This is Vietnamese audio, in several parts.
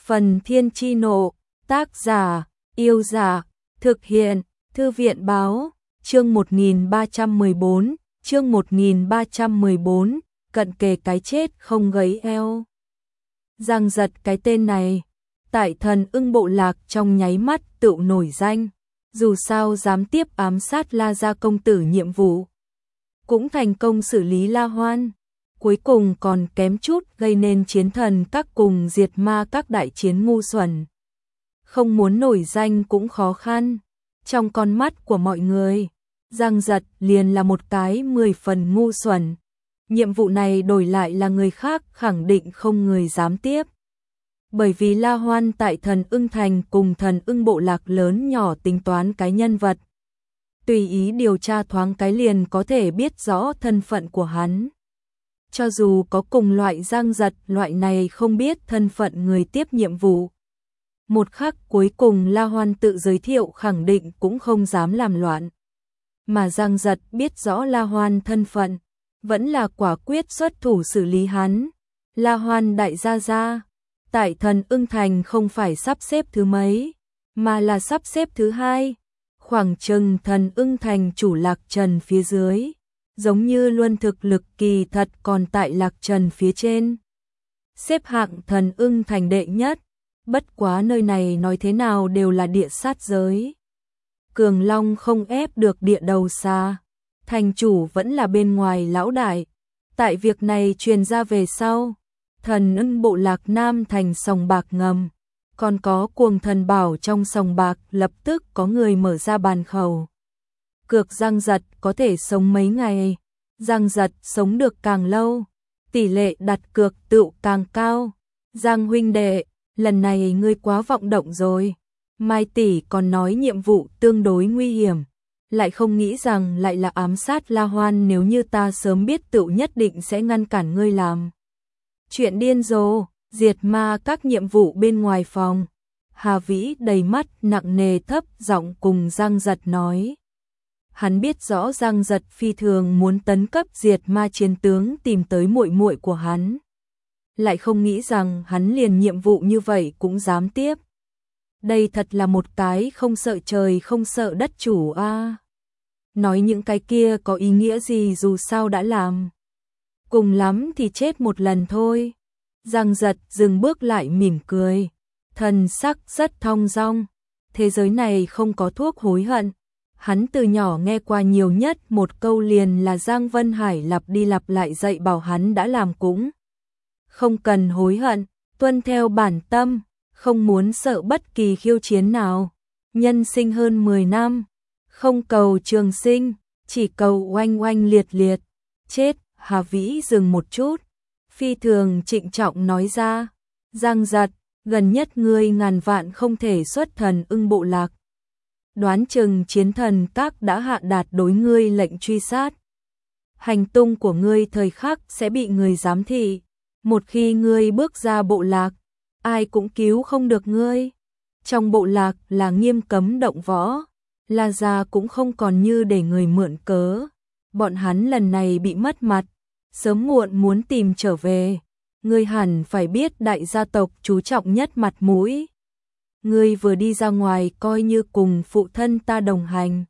Phần Thiên Chi Nộ, tác giả, Yêu Giả, thực hiện, Thư viện Báo, chương 1314, chương 1314, cận kề cái chết không gấy eo. Giang Giật cái tên này, tại Thần Ưng bộ lạc trong nháy mắt tự nổi danh, dù sao dám tiếp ám sát La Gia công tử nhiệm vụ. Cũng thành công xử lý La Hoan, cuối cùng còn kém chút gây nên chiến thần các cùng diệt ma các đại chiến ngu xuẩn. Không muốn nổi danh cũng khó khăn, trong con mắt của mọi người, Giang Giật liền là một cái 10 phần ngu xuẩn. Nhiệm vụ này đổi lại là người khác khẳng định không người dám tiếp. Bởi vì La Hoan tại Thần Ưng Thành cùng Thần Ưng bộ lạc lớn nhỏ tính toán cái nhân vật. Tùy ý điều tra thoáng cái liền có thể biết rõ thân phận của hắn. Cho dù có cùng loại Giang Giật loại này không biết thân phận người tiếp nhiệm vụ. Một khắc cuối cùng La Hoan tự giới thiệu khẳng định cũng không dám làm loạn. Mà Giang Giật biết rõ La Hoan thân phận, vẫn là quả quyết xuất thủ xử lý hắn. La Hoan đại gia gia, tại Thần Ưng Thành không phải sắp xếp thứ mấy, mà là sắp xếp thứ 2. Khoảng chừng Thần Ưng Thành chủ Lạc Trần phía dưới, giống như luôn thực lực kỳ thật còn tại Lạc Trần phía trên. Xếp hạng Thần Ưng Thành đệ nhất, bất quá nơi này nói thế nào đều là địa sát giới. Cường Long không ép được địa đầu xa, thành chủ vẫn là bên ngoài lão đại. Tại việc này truyền ra về sau, Thần Ưng bộ lạc Nam thành sòng bạc ngầm, còn có cuồng thần bảo trong sòng bạc lập tức có người mở ra bàn khẩu. Cược Giang Giật có thể sống mấy ngày, Giang Giật sống được càng lâu, tỷ lệ đặt cược tựu càng cao. Giang huynh đệ, lần này ngươi quá vọng động rồi. Mai tỷ còn nói nhiệm vụ tương đối nguy hiểm, lại không nghĩ rằng lại là ám sát La Hoan, nếu như ta sớm biết tựu nhất định sẽ ngăn cản ngươi làm. Chuyện điên rồ, diệt ma các nhiệm vụ bên ngoài phòng. Hà Vĩ đầy mắt nặng nề thấp giọng cùng Giang Giật nói. Hắn biết rõ Giang Giật phi thường muốn tấn cấp diệt ma chiến tướng tìm tới muội muội của hắn. Lại không nghĩ rằng hắn liền nhiệm vụ như vậy cũng dám tiếp. Đây thật là một cái không sợ trời không sợ đất chủ a. Nói những cái kia có ý nghĩa gì, dù sao đã làm. Cùng lắm thì chết một lần thôi. Giang Giật dừng bước lại mỉm cười, thần sắc rất thong dong. Thế giới này không có thuốc hối hận. Hắn từ nhỏ nghe qua nhiều nhất một câu liền là Giang Vân Hải lặp đi lặp lại dạy bảo hắn đã làm cũng không cần hối hận, tuân theo bản tâm, không muốn sợ bất kỳ khiêu chiến nào. Nhân sinh hơn 10 năm, không cầu trường sinh, chỉ cầu oanh oanh liệt liệt. Chết. Hà Vĩ dừng một chút, phi thường trịnh trọng nói ra. Giang Giật, gần nhất ngươi ngàn vạn không thể xuất Thần Ưng bộ lạc. Đoán chừng chiến thần các đã hạ đạt đối ngươi lệnh truy sát. Hành tung của ngươi thời khắc sẽ bị người giám thị. Một khi ngươi bước ra bộ lạc, ai cũng cứu không được ngươi. Trong bộ lạc là nghiêm cấm động võ, La Gia cũng không còn như để người mượn cớ. Bọn hắn lần này bị mất mặt, sớm muộn muốn tìm trở về. Ngươi hẳn phải biết đại gia tộc chú trọng nhất mặt mũi. Ngươi vừa đi ra ngoài coi như cùng phụ thân ta đồng hành.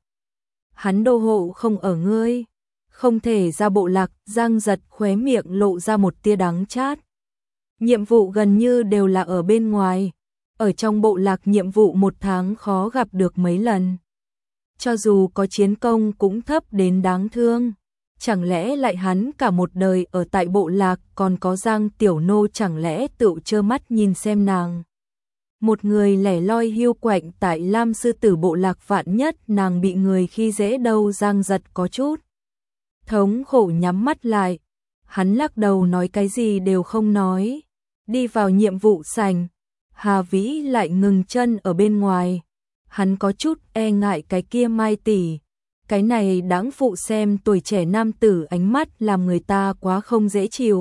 Hắn đô hộ không ở ngươi, không thể ra bộ lạc. Giang Giật khóe miệng lộ ra một tia đắng chát. Nhiệm vụ gần như đều là ở bên ngoài. Ở trong bộ lạc nhiệm vụ một tháng khó gặp được mấy lần. Cho dù có chiến công cũng thấp đến đáng thương. Chẳng lẽ lại hắn cả một đời ở tại bộ lạc, còn có Giang Tiểu Nô chẳng lẽ tự trơ mắt nhìn xem nàng. Một người lẻ loi hiu quạnh tại Lam Sư Tử bộ lạc, vạn nhất nàng bị người khi dễ đâu. Giang Giật có chút thống khổ nhắm mắt lại. Hắn lắc đầu nói cái gì đều không nói. Đi vào nhiệm vụ sảnh, Hà Vĩ lại ngừng chân ở bên ngoài. Hắn có chút e ngại cái kia Mai tỷ. Cái này đáng phụ xem tuổi trẻ nam tử ánh mắt làm người ta quá không dễ chịu.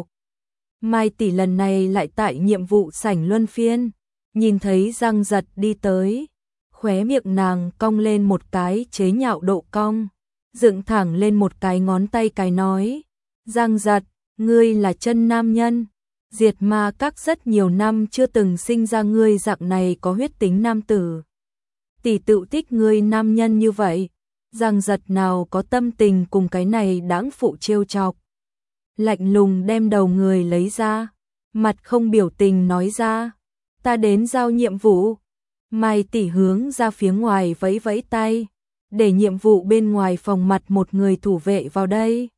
Mai tỷ lần này lại tại nhiệm vụ sảnh luân phiên, nhìn thấy Giang Giật đi tới, khóe miệng nàng cong lên một cái chế nhạo độ cong, dựng thẳng lên một cái ngón tay cái nói. Giang Giật, ngươi là chân nam nhân, Diệt ma các rất nhiều năm chưa từng sinh ra ngươi dạng này có huyết tính nam tử. Tỷ tự thích ngươi nam nhân như vậy, Giang Giật nào có tâm tình cùng cái này đãng phụ trêu chọc. Lạnh lùng đem đầu người lấy ra, mặt không biểu tình nói ra, ta đến giao nhiệm vụ. Mai tỷ hướng ra phía ngoài vẫy vẫy tay, để nhiệm vụ bên ngoài phòng mặt một người thủ vệ vào đây.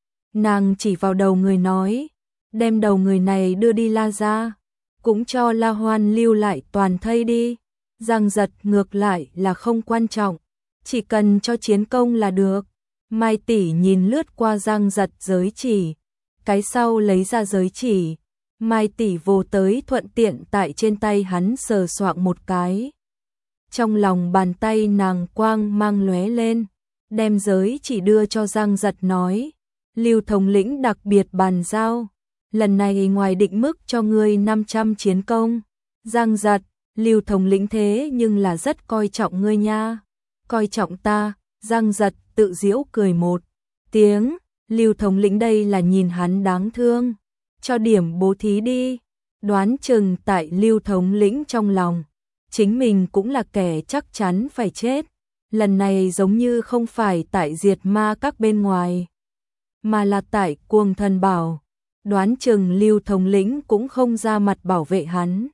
Nàng chỉ vào đầu người nói, đem đầu người này đưa đi La gia, cũng cho La Hoan lưu lại toàn thây đi. Giang Giật ngược lại là không quan trọng, chỉ cần cho chiến công là được. Mai tỷ nhìn lướt qua Giang Giật giới chỉ, cái sau lấy ra giới chỉ, Mai tỷ vồ tới thuận tiện tại trên tay hắn sờ soạng một cái. Trong lòng bàn tay nàng quang mang lóe lên, đem giới chỉ đưa cho Giang Giật nói, Lưu thống lĩnh đặc biệt bàn giao, lần này ngoài định mức cho ngươi 500 chiến công. Giang Giật, Lưu thống lĩnh thế nhưng là rất coi trọng ngươi nha. Coi trọng ta. Giang Giật tự giễu cười một tiếng, Lưu thống lĩnh đây là nhìn hắn đáng thương, cho điểm bố thí đi. Đoán chừng tại Lưu thống lĩnh trong lòng, chính mình cũng là kẻ chắc chắn phải chết. Lần này giống như không phải tại diệt ma các bên ngoài, mà là tại Cuồng Thần Bảo. Đoán chừng Lưu thống lĩnh cũng không ra mặt bảo vệ hắn,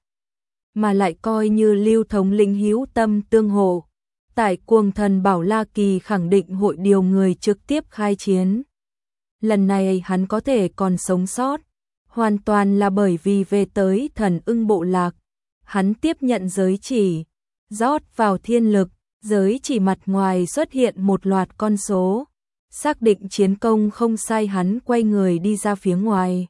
mà lại coi như Lưu thống lĩnh hữu tâm tương hộ. Tại Cuồng Thần Bảo La Kỳ khẳng định hội điều người trực tiếp khai chiến. Lần này hắn có thể còn sống sót, hoàn toàn là bởi vì về tới Thần Ưng bộ lạc. Hắn tiếp nhận giới chỉ, rót vào thiên lực, giới chỉ mặt ngoài xuất hiện một loạt con số. Xác định chiến công không sai, hắn quay người đi ra phía ngoài.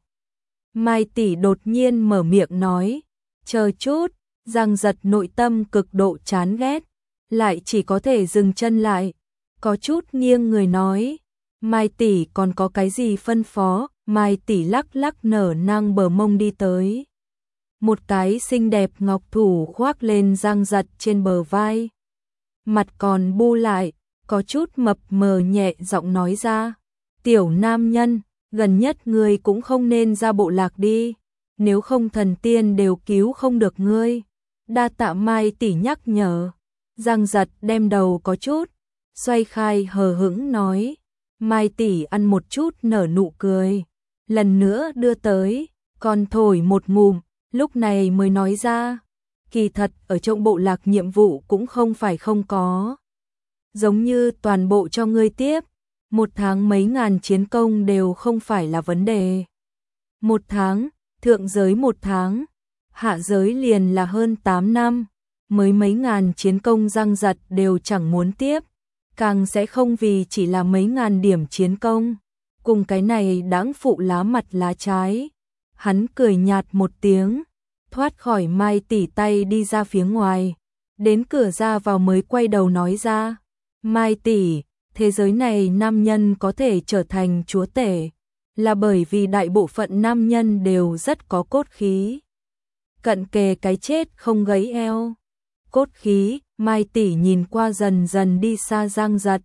Mai tỷ đột nhiên mở miệng nói, chờ chút. Giang Giật nội tâm cực độ chán ghét, lại chỉ có thể dừng chân lại, có chút nghiêng người nói, Mai tỷ còn có cái gì phân phó. Mai tỷ lắc lắc nở nang bờ mông đi tới, một cái xinh đẹp ngọc thủ khoác lên Giang Giật trên bờ vai, mặt còn bu lại, có chút mập mờ nhẹ giọng nói ra, tiểu nam nhân, gần nhất ngươi cũng không nên ra bộ lạc đi, nếu không thần tiên đều cứu không được ngươi. Đa tạ Mai tỷ nhắc nhở. Giang Giật đem đầu có chút xoay khai, hờ hững nói, Mai tỷ ăn một chút nở nụ cười, lần nữa đưa tới, còn thổi một ngụm, lúc này mới nói ra, kỳ thật ở trong bộ lạc nhiệm vụ cũng không phải không có, giống như toàn bộ cho ngươi tiếp, một tháng mấy ngàn chiến công đều không phải là vấn đề. Một tháng, thượng giới một tháng, hạ giới liền là hơn 8 năm, mới mấy ngàn chiến công Giang Giật đều chẳng muốn tiếp, càng sẽ không vì chỉ là mấy ngàn điểm chiến công, cùng cái này đãng phụ lá mặt lá trái. Hắn cười nhạt một tiếng, thoát khỏi Mai tỷ tay đi ra phía ngoài, đến cửa ra vào mới quay đầu nói ra, Mai tỷ, thế giới này nam nhân có thể trở thành chúa tể, là bởi vì đại bộ phận nam nhân đều rất có cốt khí. Cận kề cái chết không gãy eo. Cốt khí. Mai tỷ nhìn qua dần dần đi xa Giang Giật,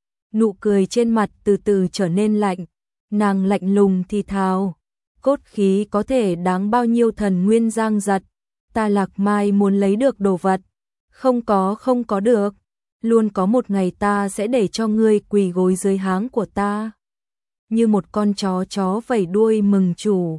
nụ cười trên mặt từ từ trở nên lạnh, nàng lạnh lùng thì thào, cốt khí có thể đáng bao nhiêu thần nguyên. Giang Giật, ta Lạc Mai muốn lấy được đồ vật, không có được, luôn có một ngày ta sẽ để cho ngươi quỳ gối dưới háng của ta, như một con chó vẩy đuôi mừng chủ.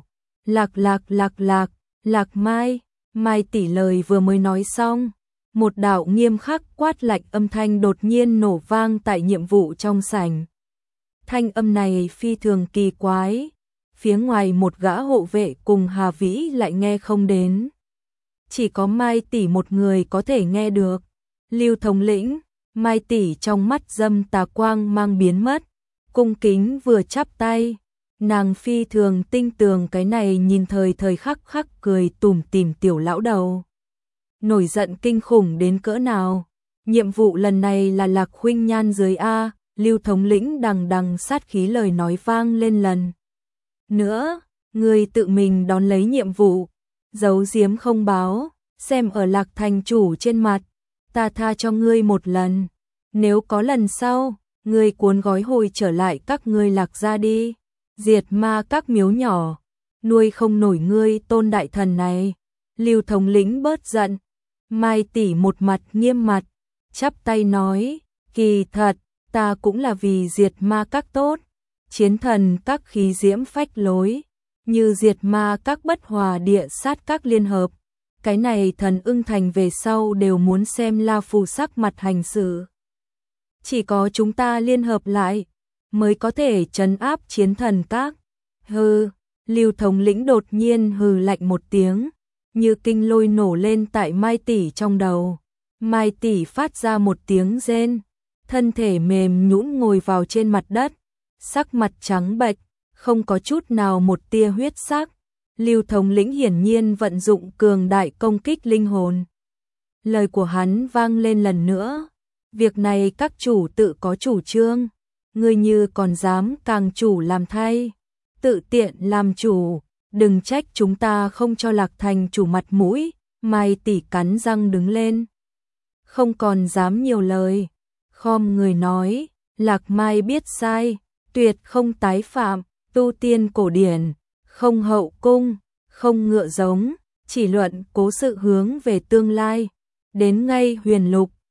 Lạc Mai. Mai tỷ lời vừa mới nói xong, một đạo nghiêm khắc quát lạnh âm thanh đột nhiên nổ vang tại nhiệm vụ trong sảnh. Thanh âm này phi thường kỳ quái, phía ngoài một gã hộ vệ cùng Hà Vĩ lại nghe không đến, chỉ có Mai tỷ một người có thể nghe được. Lưu thống lĩnh. Mai tỷ trong mắt dâm tà quang mang biến mất, cung kính vừa chắp tay, nàng phi thường tinh tường cái này nhìn thời khắc khắc cười tủm tỉm tiểu lão đầu, nổi giận kinh khủng đến cỡ nào. Nhiệm vụ lần này là Lạc huynh nhan dưới a. Lưu thống lĩnh đằng đằng sát khí lời nói vang lên lần nữa, ngươi tự mình đón lấy nhiệm vụ, giấu giếm không báo, xem ở Lạc thành chủ trên mặt, ta tha cho ngươi một lần, nếu có lần sau, ngươi cuốn gói hồi trở lại các ngươi Lạc gia đi, diệt ma các miếu nhỏ, nuôi không nổi ngươi Tôn đại thần này. Lưu thống lĩnh bớt giận, Mai tỷ một mặt nghiêm mặt, chắp tay nói, kỳ thật, ta cũng là vì diệt ma các tốt, chiến thần các khí diễm phách lối, như diệt ma các bất hòa địa sát các liên hợp. Cái này thần ưng thành về sau đều muốn xem La Phù sắc mặt hành xử. Chỉ có chúng ta liên hợp lại, mới có thể trấn áp chiến thần các. Hừ, Lưu thống lĩnh đột nhiên hừ lạnh một tiếng, như kinh lôi nổ lên tại Mai tỷ trong đầu. Mai tỷ phát ra một tiếng rên, thân thể mềm nhũn ngồi vào trên mặt đất, sắc mặt trắng bệch, không có chút nào một tia huyết sắc. Lưu thống lĩnh hiển nhiên vận dụng cường đại công kích linh hồn. Lời của hắn vang lên lần nữa, việc này các chủ tự có chủ trương, ngươi như còn dám càng chủ làm thay, tự tiện làm chủ, đừng trách chúng ta không cho Lạc Thành chủ mặt mũi. Mai tỷ cắn răng đứng lên, không còn dám nhiều lời, khom người nói, Lạc Mai biết sai, tuyệt không tái phạm, tu tiên cổ điển, không hậu cung, không ngựa giống, chỉ luận cố sự hướng về tương lai, đến ngay huyền lục,